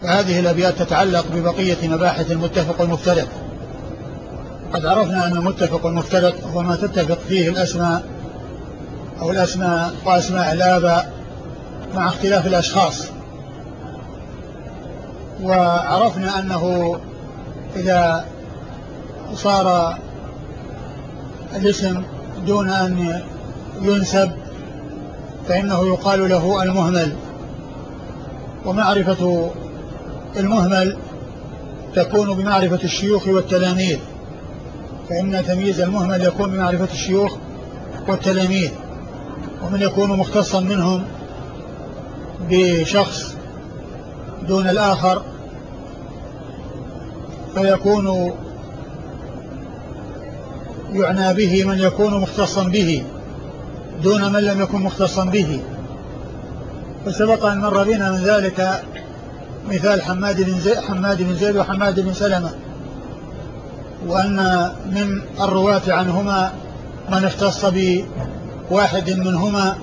فهذه الأبيات تتعلق ببقية مباحث المتفق والمفترق. قد عرفنا أن المتفق والمفترق هو ما تتفق فيه الأسماء أو الأسماء وأسماء الآباء مع اختلاف الأشخاص. وعرفنا أنه إذا صار الاسم دون أن ينسب فإنه يقال له المهمل. ومعرفة المهمل تكون بمعرفة الشيوخ والتلاميذ، فإن تمييز المهمل يكون بمعرفة الشيوخ والتلاميذ، ومن يكون مختصا منهم بشخص دون الآخر فيكون يعنى به من يكون مختصا به دون من لم يكن مختصا به. وسبق أن مر بنا من ذلك مثال حماد بن زيد وحماد بن سلمة، وأن من الرواة عنهما من اختص بواحد منهما،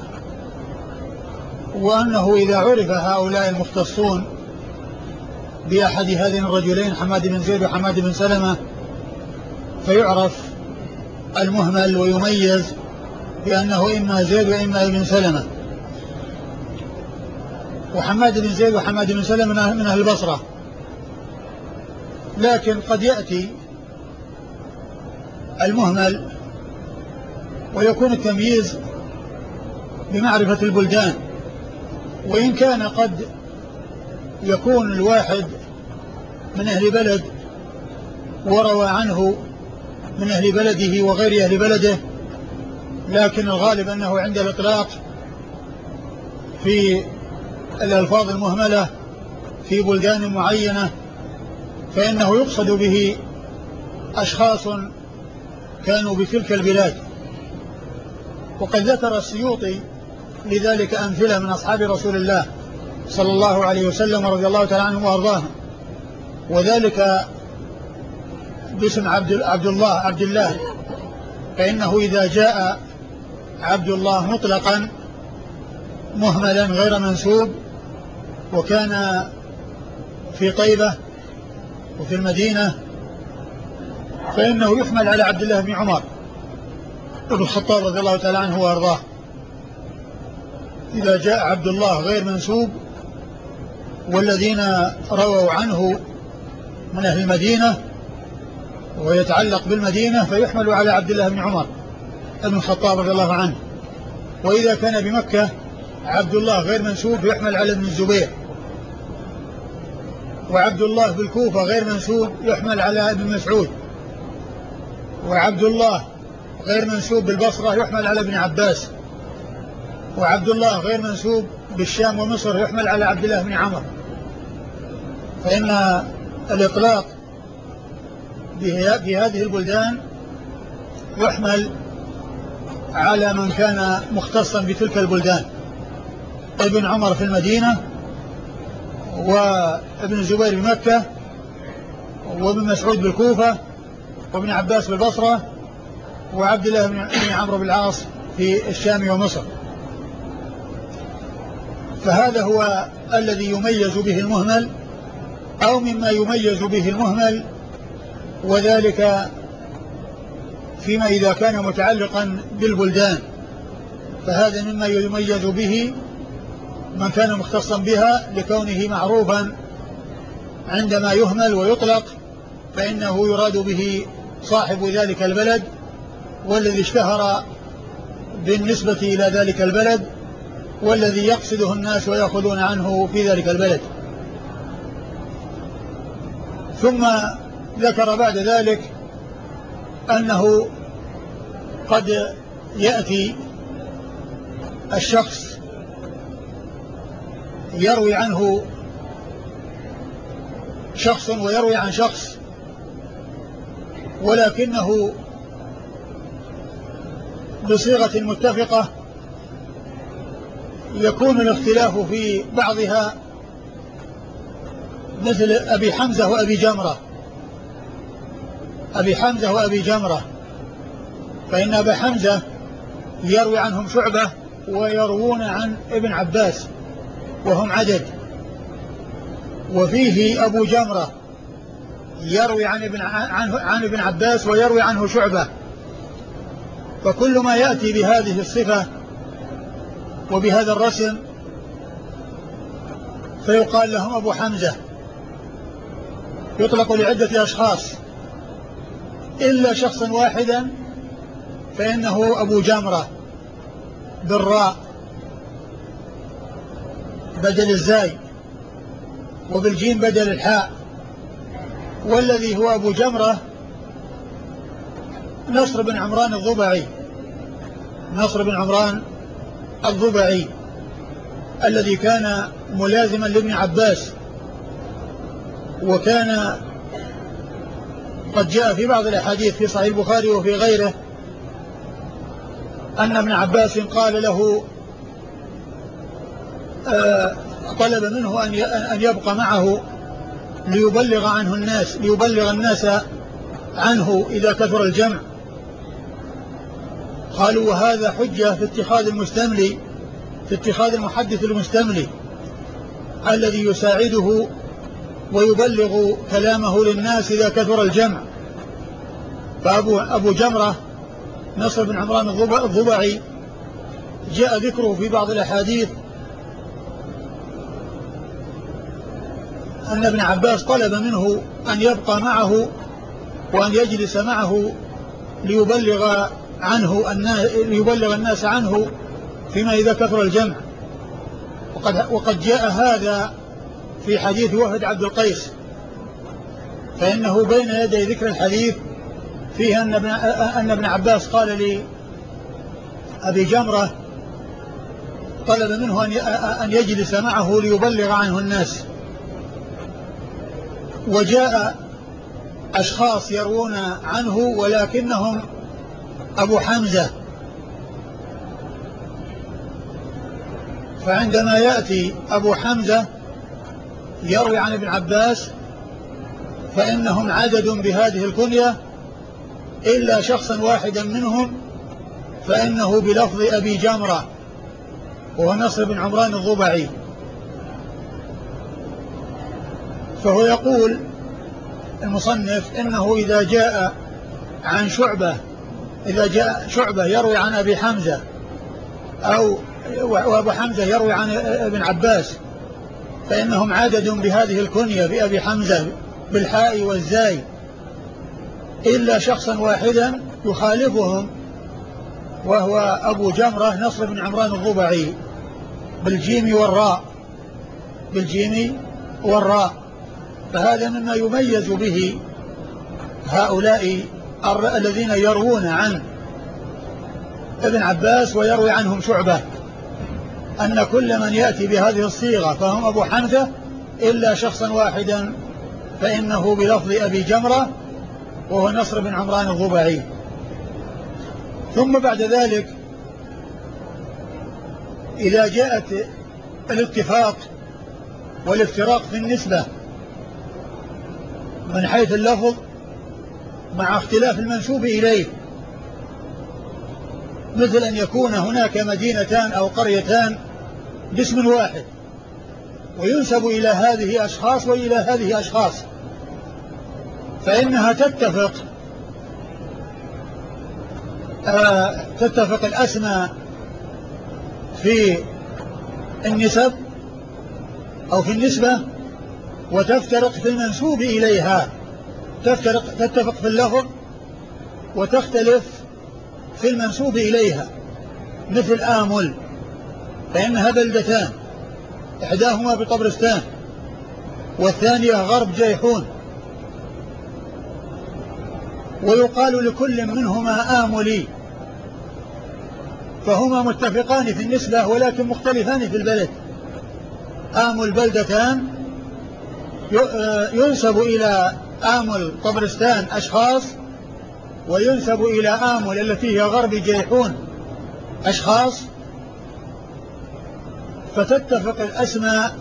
وأنه إذا عرف هؤلاء المختصون بأحد هذين الرجلين حماد بن زيد وحماد بن سلمة فيعرف المهمل ويميز بأنه إما زيد وإما ابن سلمة. وحماد بن زيد وحماد بن سلمة من أهل البصرة، لكن قد يأتي المهمل ويكون التمييز بمعرفة البلدان، وإن كان قد يكون الواحد من أهل بلد وروى عنه من أهل بلده وغير أهل بلده، لكن الغالب أنه عند الإطلاق في الألفاظ المهملة في بلدان معينة فإنه يقصد به أشخاص كانوا بتلك البلاد. وقد ذكر السيوطي لذلك أمثلة من أصحاب رسول الله صلى الله عليه وسلم ورضي الله تعالى عنهم وأرضاهم، وذلك باسم عبد الله، فإنه إذا جاء عبد الله مطلقا مهملا غير منسوب وكان في طيبة وفي المدينة فإنه يحمل على عبد الله بن عمر بن الخطاب رضي الله تعالى عنه وأرضاه. إذا جاء عبد الله غير منسوب والذين رووا عنه من أهل المدينة ويتعلق بالمدينة فيحمل على عبد الله بن عمر بن الخطاب رضي الله عنه. وإذا كان بمكة عبد الله غير منسوب يحمل على ابن الزبير، وعبد الله بالكوفة غير منسوب يحمل على ابن مسعود، وعبد الله غير منسوب بالبصرة يحمل على ابن عباس، وعبد الله غير منسوب بالشام ومصر يحمل على عبد الله بن عمر. فإن الإطلاق بهذه البلدان يحمل على من كان مختصا بتلك البلدان، ابن عمر في المدينة وابن الزبير بمكة وابن مسعود بالكوفة وابن عباس بالبصرة وعبد الله بن عمرو بالعاص في الشام ومصر. فهذا هو الذي يميز به المهمل أو مما يميز به المهمل، وذلك فيما إذا كان متعلقا بالبلدان فهذا مما يميز به من كان مختصا بها لكونه معروفا عندما يهمل ويطلق فإنه يراد به صاحب ذلك البلد والذي اشتهر بالنسبة إلى ذلك البلد والذي يقصده الناس ويأخذون عنه في ذلك البلد. ثم ذكر بعد ذلك أنه قد يأتي الشخص يروي عنه شخص ويروي عن شخص ولكنه بصيغة متفقة يكون الاختلاف في بعضها مثل أبي حمزة وأبي جمرة، فإن أبي حمزة يروي عنهم شعبة ويروون عن ابن عباس وهم عدد، وفيه أبو جمرة يروي عن ابن عباس ويروي عنه شعبة، فكل ما يأتي بهذه الصفة وبهذا الرسم فيقال لهم أبو حمزة، يطلق لعدة أشخاص إلا شخصا واحدا فإنه أبو جمرة بالراء بدل الزاي وبالجيم بدل الحاء، والذي هو أبو جمرة نصر بن عمران الضبعي، نصر بن عمران الضبعي الذي كان ملازما لابن عباس، وكان قد جاء في بعض الأحاديث في صحيح البخاري وفي غيره أن ابن عباس قال له طلب منه أن يبقى معه ليبلغ الناس عنه إذا كثر الجمع. قالوا وهذا حجة في اتخاذ المحدث المستملي الذي يساعده ويبلغ كلامه للناس إذا كثر الجمع. فأبو جمرة نصر بن عمران الضبعي جاء ذكره في بعض الأحاديث أن ابن عباس طلب منه أن يبقى معه وأن يجلس معه ليبلغ الناس عنه فيما إذا كثر الجمع. وقد جاء هذا في حديث وفد عبد القيس، فإنه بين يدي ذكر الحديث فيه أن ابن عباس قال لأبي جمرة طلب منه أن يجلس معه ليبلغ عنه الناس. وجاء أشخاص يروون عنه ولكنهم أبو حمزة، فعندما يأتي أبو حمزة يروي عن ابن عباس فإنهم عدد بهذه الكنية إلا شخصا واحدا منهم فإنه بلفظ أبي جمرة وهو نصر بن عمران الضبعي. فهو يقول المصنف إنه إذا جاء شعبة يروي عن أبي حمزة وأبو حمزة يروي عن ابن عباس فإنهم عدد بهذه الكنية بأبي حمزة بالحاء والزاي إلا شخصا واحدا يخالفهم وهو أبو جمرة نصر بن عمران الضبعي بالجيم والراء. فهذا مما يميز به هؤلاء الذين يروون عن ابن عباس ويروي عنهم شعبة، أن كل من يأتي بهذه الصيغة فهم أبو حمزة إلا شخصا واحدا فإنه بلفظ أبي جمرة وهو نصر بن عمران الضبعي. ثم بعد ذلك إذا جاءت الاتفاق والافتراق في النسبة من حيث اللفظ مع اختلاف المنسوب إليه، مثل أن يكون هناك مدينتان أو قريتان باسم واحد وينسب إلى هذه أشخاص وإلى هذه أشخاص، فإنها تتفق الأسماء في النسب أو في النسبة وتفترق في المنسوب إليها، تتفق في اللفظ وتختلف في المنسوب إليها. مثل آمل فإنها بلدتان، إحداهما بطبرستان والثانية غرب جيحون، ويقال لكل منهما آملي، فهما متفقان في النسبة ولكن مختلفان في البلد. آمل بلدتان ينسب إلى آمل طبرستان أشخاص، وينسب إلى آمل التي هي غرب جيحون أشخاص، فتتفق الأسماء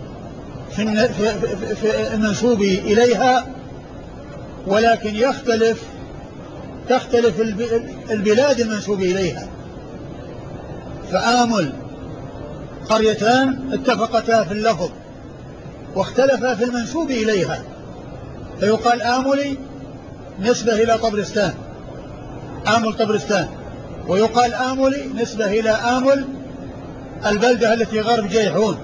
في المنسوب إليها، ولكن تختلف البلاد المنسوب إليها. فآمل قريتان اتفقتا في اللفظ واختلف في المنسوب إليها، فيقال آملي نسبة إلى طبرستان، آمل طبرستان، ويقال آملي نسبة إلى آمل البلدة التي غرب جيحون.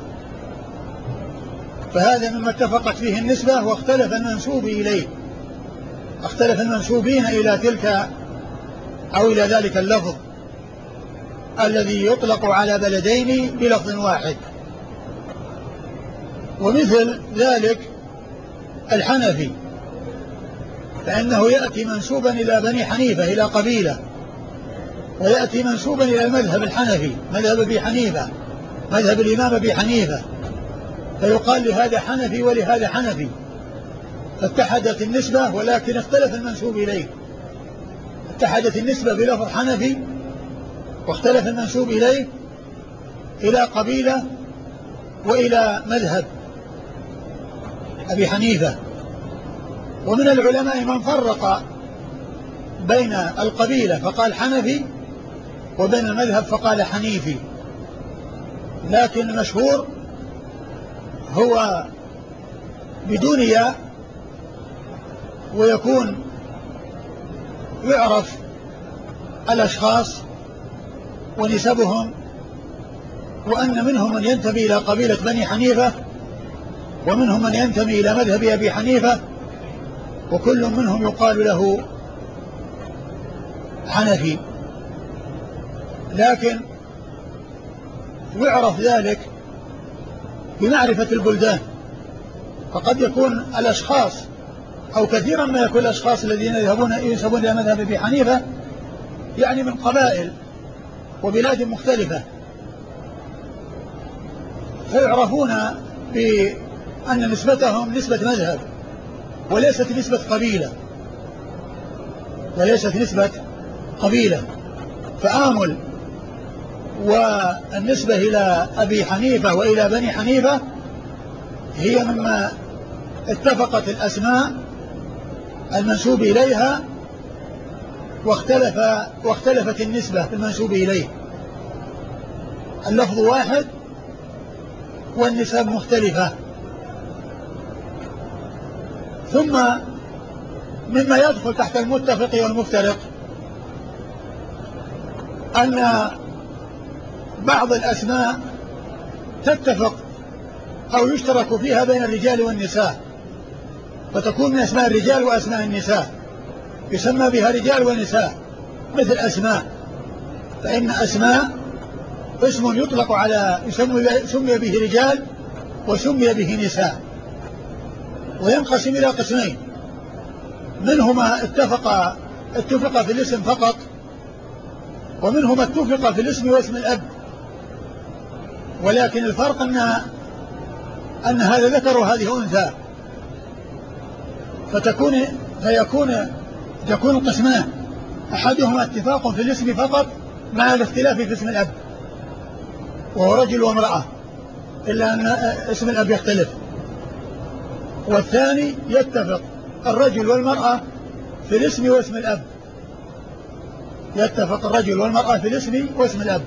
فهذا مما اتفقت فيه النسبة، واختلف المنسوب إليه، اختلف المنسوبين إلى تلك أو إلى ذلك اللفظ الذي يطلق على بلدين بلفظ واحد. ومثل ذلك الحنفي، فإنه يأتي منسوبا إلى بني حنيفة إلى قبيلة، ويأتي منسوبا إلى المذهب الحنفي مذهب أبي حنيفة مذهب الإمام أبي حنيفة، فيقال لهذا حنفي ولهذا حنفي، فاتحدت النسبة ولكن اختلف المنسوب إليه، اتحدت النسبة بلفظ حنفي واختلف المنسوب إليه إلى قبيلة وإلى مذهب أبي حنيفة. ومن العلماء من فرق بين القبيلة فقال حنفي وبين المذهب فقال حنيفي، لكن المشهور هو بدون ياء، ويكون يعرف الأشخاص ونسبهم، وأن منهم من ينتمي إلى قبيلة بني حنيفة ومنهم من ينتمي إلى مذهب أبي حنيفة، وكل منهم يقال له حنفي، لكن يعرف ذلك بمعرفة البلدان. فقد يكون الأشخاص أو كثيرا ما يكون الأشخاص الذين ينسبون إلى مذهب أبي حنيفة يعني من قبائل وبلاد مختلفة، فيعرفون بأن نسبتهم نسبة مذهب وليست نسبة قبيلة، وليست نسبة قبيلة. فآمل والنسبة إلى أبي حنيفة وإلى بني حنيفة هي مما اتفقت المنسوب إليها واختلفت النسبة في المنسوب إليه، اللفظ واحد والنسب مختلفة. ثم مما يدخل تحت المتفق والمفترق أن بعض الأسماء تتفق أو يشترك فيها بين الرجال والنساء، فتكون من أسماء الرجال وأسماء النساء، يسمى بها رجال ونساء، مثل أسماء، فإن أسماء اسم يطلق على سمي به رجال وسمي به نساء، وينقسم إلى قسمين، منهما اتفق في الاسم فقط، ومنهما اتفق في الاسم واسم الأب، ولكن الفرق أن هذا ذكر وهذه أنثى، فيكون قسمان، أحدهما اتفاق في الاسم فقط مع الاختلاف في اسم الأب وهو رجل وامرأة، إلا أن اسم الأب يختلف، والثاني يتفق الرجل والمرأة في الاسم واسم الأب، يتفق الرجل والمرأة في الاسم واسم الأب،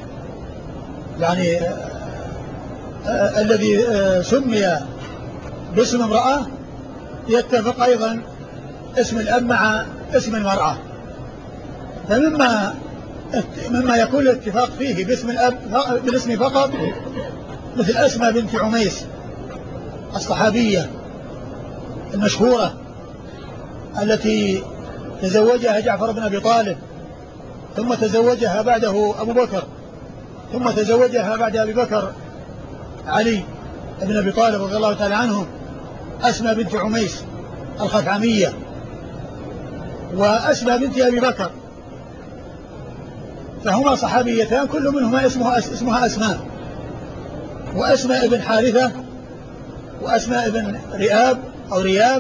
يعني الذي سمي باسم امرأة يتفق أيضا اسم الأب مع اسم المرأة. فمما يكون الاتفاق فيه باسم الأب بالاسم فقط مثل أسماء بنت عميس الصحابية المشهورة التي تزوجها جعفر بن أبي طالب، ثم تزوجها بعده أبو بكر، ثم تزوجها بعد أبي بكر علي بن أبي طالب رضي الله تعالى عنه، أسماء بنت عميس الخثعمية، وأسماء بنت أبي بكر، فهما صحابيتان كل منهما اسمها أسماء، وأسماء ابن حارثة وأسماء ابن رئاب أو رياب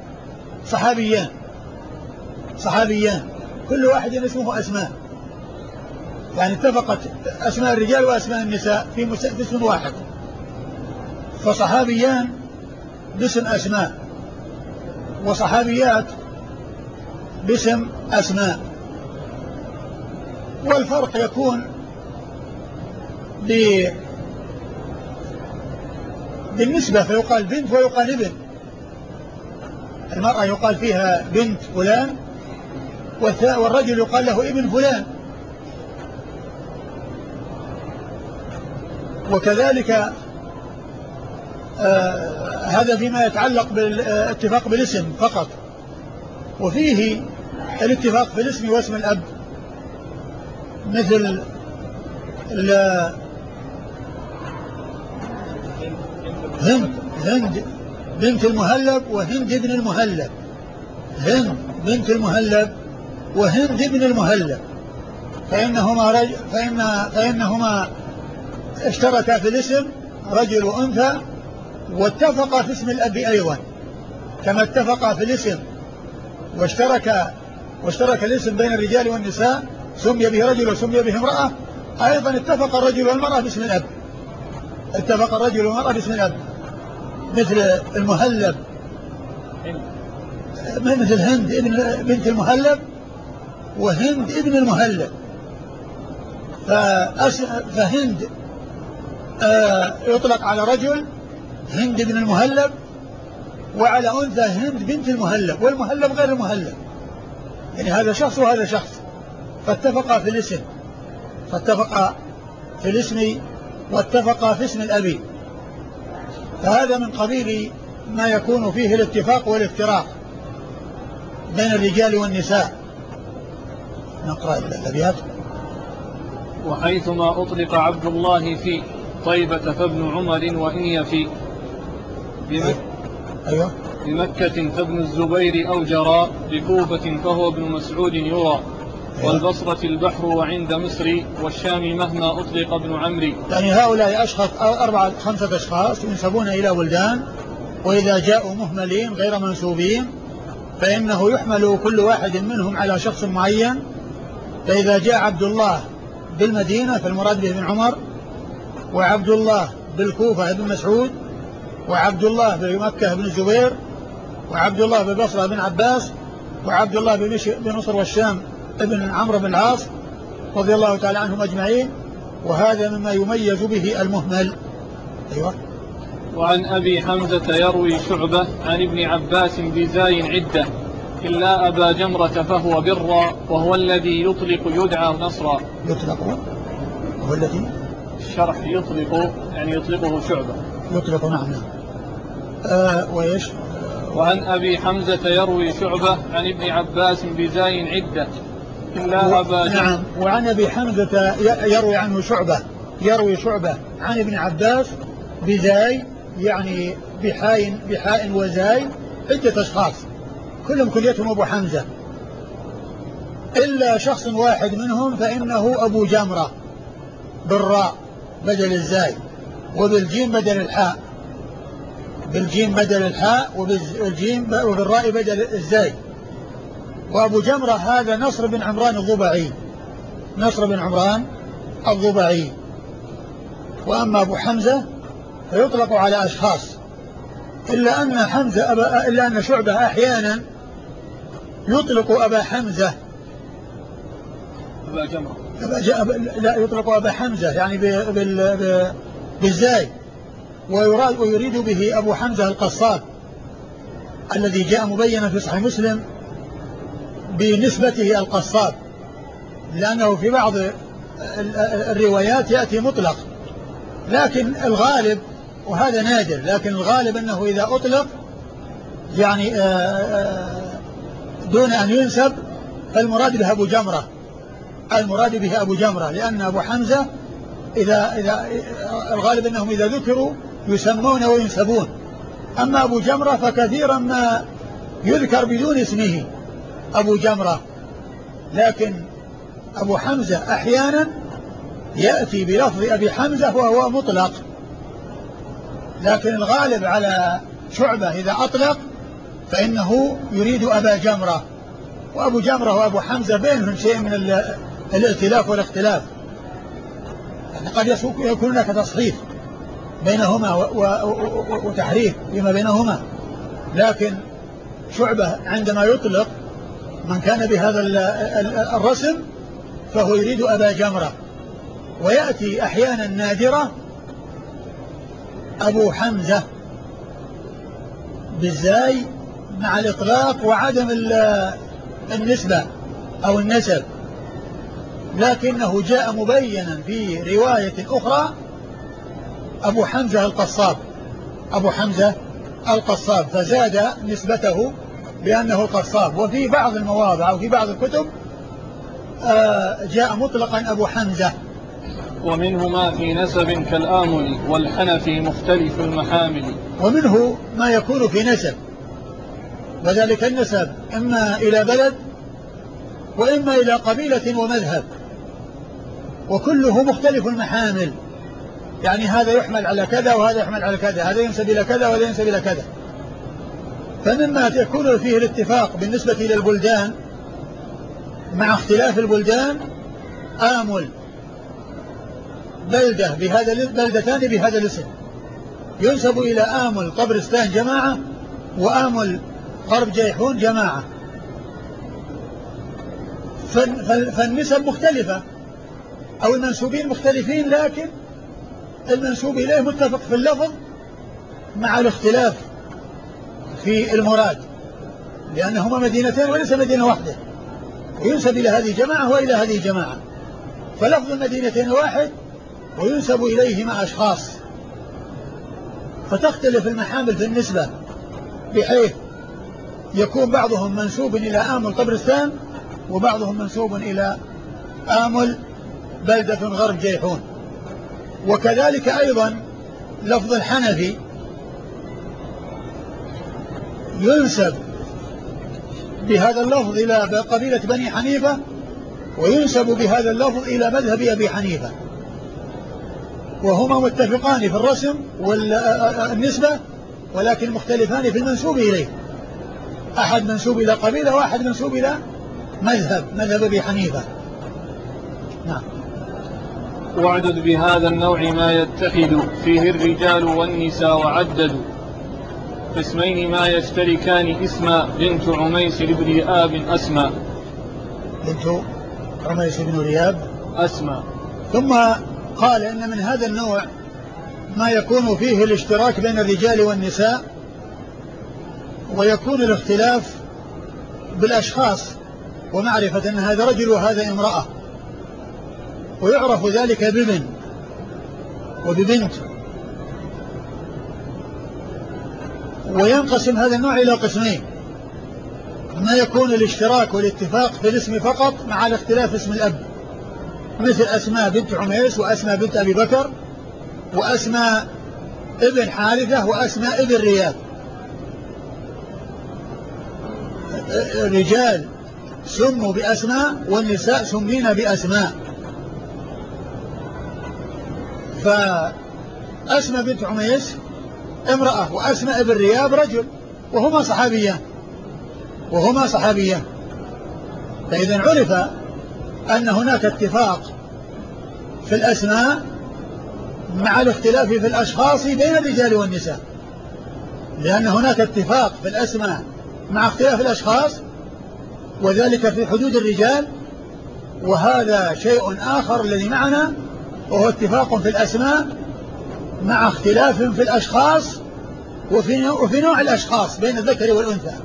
صحابيان كل واحد اسمه أسماء، يعني اتفقت أسماء الرجال وأسماء النساء في اسم واحد، فصحابيان باسم أسماء وصحابيات باسم أسماء. والفرق يكون بالنسبة فيقال بنت ويقال ابن. المرأة يقال فيها بنت فلان، والرجل يقال له ابن فلان. وكذلك هذا فيما يتعلق بالاتفاق بالاسم فقط. وفيه الاتفاق في الاسم واسم الأب، مثل هند بنت المهلب وهند ابن المهلب. هند بنت المهلب وهند ابن المهلب، فإنهما اشتركا في الاسم رجل وأنثى، واتفقا في اسم الأب أيضا، كما اتفقا في الاسم واشترك الاسم بين الرجال والنساء، سمي به رجل وسمي به امرأة، أيضا اتفق الرجل والمرأة باسم الأب. اتفق الرجل والمرأة باسم الأب، مثل المهلب، مثل هند بنت المهلب وهند ابن المهلب. فهند يطلق على رجل هند بن المهلب، وعلى أنثى هند بنت المهلب، والمهلب غير المهلب، يعني هذا شخص وهذا شخص، فاتفقا في الاسم، فاتفقا في الاسم واتفقا في اسم الأب. فهذا من قبيل ما يكون فيه الاتفاق والافتراق بين الرجال والنساء. نقرأ الأبيات. وحيثما أطلق عبد الله في طيبة فابن عمر وإن يفي أيوة. بمكة فابن الزبير أو جرى، بكوفة فهو ابن مسعود يرى، أيوة. والبصرة البحر وعند مصر، والشام مهما أطلق ابن عمري. يعني هؤلاء أشخاص 4-5 أشخاص ينسبون إلى بلدان، وإذا جاءوا مهملين غير منسوبين فإنه يحمل كل واحد منهم على شخص معين. فإذا جاء عبد الله بالمدينة فالمراد به ابن عمر، وعبد الله بالكوفة ابن مسعود، وعبد الله بمكة ابن الزبير، وعبد الله بالبصرة ابن عباس، وعبد الله بمصر والشام ابن عمرو بن العاص رضي الله تعالى عنهم أجمعين. وهذا مما يميز به المهمل. أيوة. وعن أبي حمزة يروي شعبة عن ابن عباس بزاي عدة، إلا أبا جمرة فهو برا، وهو الذي يطلق يدعى نصرا. يطلق هو الذي الشرح يطلق يعني يطلقه شعبة. يطلق نعم. وإيش؟ وعن أبي حمزة يروي شعبة عن ابن عباس بزاي عدة، إلا أبا جمرة. نعم. وعن أبي حمزة يروي عنه شعبة، يروي شعبة عن ابن عباس بزاي، يعني بحاء وزاي، عدة أشخاص كلهم كليتهم أبو حمزة، إلا شخص واحد منهم فإنه أبو جمرة، بالراء بدل الزاي، وبالجيم بدل الحاء، بالجيم بدل الحاء، وبالراء بدل الزاي. وأبو جمرة هذا نصر بن عمران الضبعي، نصر بن عمران الضبعي. وأما أبو حمزة فيطلق على أشخاص، إلا أن شعبة أحيانا يطلق أبا حمزة، أبا جمرة، لا يطلق أبا حمزة يعني بالزاي، ويريد به أبو حمزة القصاب الذي جاء مبينا في صحيح مسلم بنسبته القصاب، لأنه في بعض الروايات يأتي مطلق، لكن الغالب، وهذا نادر، لكن الغالب أنه إذا أطلق يعني دون أن ينسب فالمراد به أبو جمرة، المراد به أبو جمرة، لأن أبو حمزة إذا الغالب أنهم إذا ذكروا يسمون وينسبون. أما أبو جمرة فكثيرا ما يذكر بدون اسمه أبو جمرة، لكن أبو حمزة أحيانا يأتي بلفظ أبي حمزة وهو مطلق، لكن الغالب على شعبة إذا أطلق فإنه يريد أبا جمرة. وأبو جمرة وأبو حمزة بينهم شيء من الائتلاف والاختلاف، يعني قد يكون هناك تصحيف بينهما وتحريف فيما بينهما، لكن شعبة عندما يطلق من كان بهذا الرسم فهو يريد أبا جمرة. ويأتي أحيانا نادرة أبو حمزة بالزاي مع الإطلاق وعدم النسبة أو النسب، لكنه جاء مبينا في رواية أخرى أبو حمزة القصاب، أبو حمزة القصاب، فزاد نسبته بأنه القصاب. وفي بعض المواضع أو في بعض الكتب جاء مطلقا أبو حمزة. ومنه ما في نسب كالآمل والحنفي مختلف المحامل. ومنه ما يكون في نسب، وذلك النسب إما إلى بلد وإما إلى قبيلة ومذهب، وكله مختلف المحامل، يعني هذا يحمل على كذا وهذا يحمل على كذا، هذا ينسب إلى كذا وهذا ينسب إلى كذا. فمما يكون فيه الاتفاق بالنسبة إلى البلدان مع اختلاف البلدان آمل بلدتان بهذا الاسم، ينسب إلى آمل طبرستان جماعة وآمل غرب جيحون جماعة، فالنسب مختلفة أو المنسوبين مختلفين، لكن المنسوب إليه متفق في اللفظ مع الاختلاف في المراد، لأنهما مدينتين وليس مدينة واحدة، وينسب إلى هذه جماعة وإلى هذه جماعة، فلفظ المدينتين واحد وينسب إليهما أشخاص، فتختلف المحامل في النسبة، بحيث يكون بعضهم منسوب إلى آمل طبرستان وبعضهم منسوب إلى آمل بلدة غرب جيحون. وكذلك أيضا لفظ الحنفي ينسب بهذا اللفظ إلى قبيلة بني حنيفة، وينسب بهذا اللفظ إلى مذهب أبي حنيفة، وهما متفقان في الرسم والنسبة، ولكن مختلفان في المنسوب إليه، أحد منسوب إلى قبيلة وأحد منسوب إلى مذهب أبي حنيفة. نعم. واعدد بهذا النوع ما يتحد فيه الرجال والنساء وعددوا قسمين ما يشتركان اسما بنت عميس بن رياب أسمى. بنت عميس بن رياب أسمى. ثم قال إن من هذا النوع ما يكون فيه الاشتراك بين الرجال والنساء، ويكون الاختلاف بالأشخاص، ومعرفة أن هذا رجل وهذا امرأة، ويعرف ذلك بابن وببنت. وينقسم هذا النوع إلى قسمين: ما يكون الاشتراك والاتفاق في الاسم فقط مع الاختلاف اسم الأب، مثل أسماء بنت عميس وأسماء بنت أبي بكر وأسماء ابن حارثة وأسماء ابن رياب. الرجال سموا بأسماء والنساء سمين بأسماء، فأسماء بنت عميس امرأة وأسماء ابن رياب رجل، وهما صحابية. فإذا عرف أن هناك اتفاق في الأسماء مع الاختلاف في الأشخاص بين الرجال والنساء، لأن هناك اتفاق في الأسماء مع اختلاف الأشخاص، وذلك في حدود الرجال. وهذا شيء آخر الذي معنا، وهو اتفاق في الأسماء مع اختلاف في الأشخاص وفي نوع الأشخاص بين الذكر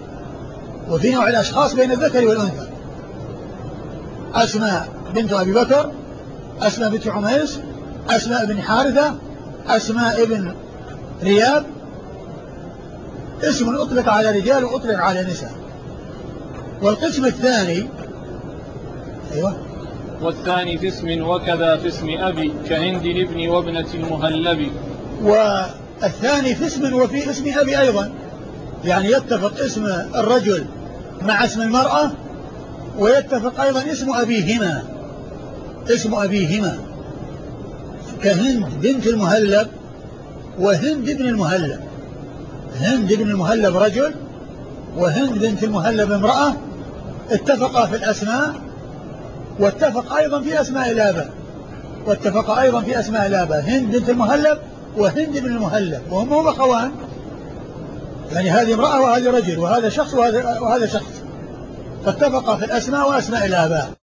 والأنثى، أسماء بنت أبي بكر، أسماء بنت عميس، أسماء بن حارثة، أسماء ابن رياب، اسم أطلق على رجال وأطلق على نساء. والقسم الثاني والثاني في اسم وكذا في اسم أبي كهند الابن وابنة المهلب. والثاني في اسم وفي اسم أبي أيضا، يعني يتفق اسم الرجل مع اسم المرأة، ويتفق أيضا اسم أبيهما كهند بنت المهلب وهند بن المهلب. هند بن المهلب رجل وهند بنت المهلب امرأة، اتفقا في الأسماء، واتفق أيضا في أسماء الآباء، هند بنت المهلب وهند بن المهلب، وهم أخوان، يعني هذه امرأة وهذه رجل، وهذا شخص وهذا شخص، فاتفقا في الأسماء وأسماء الآباء.